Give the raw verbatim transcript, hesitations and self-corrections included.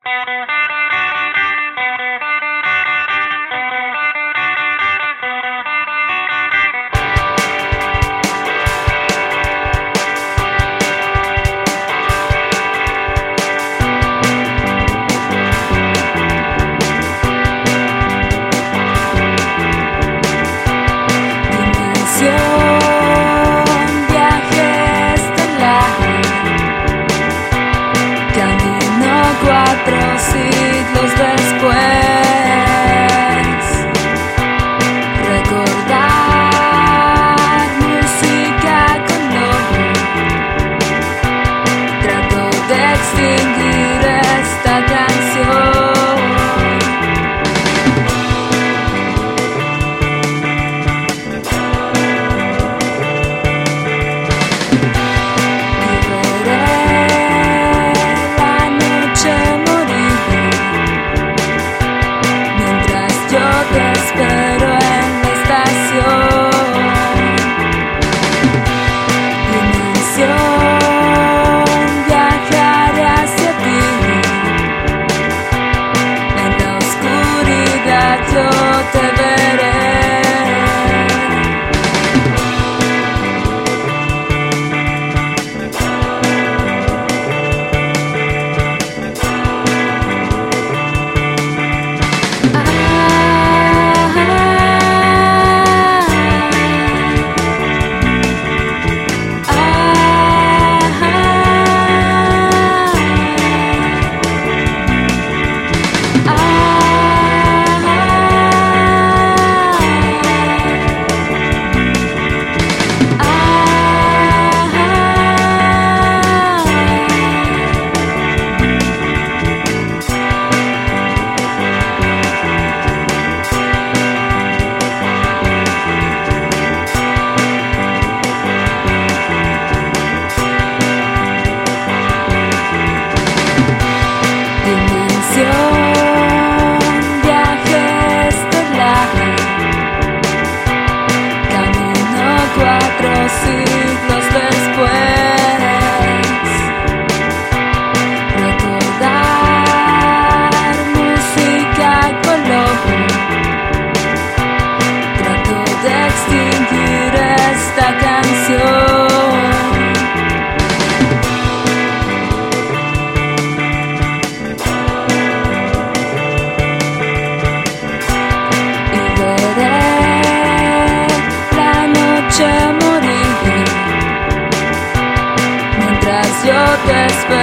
Cuatro siglos después, recordar música con lobo. Trato de extinguir esta canción. Espero en la estación. Dimensión, viajaré hacia ti. En la oscuridad yo te veré. Viaje estelar, camino cuatro siglos después. Recordar música con lobo. Trato de extinguir esta canción. Morir mientras yo te espero.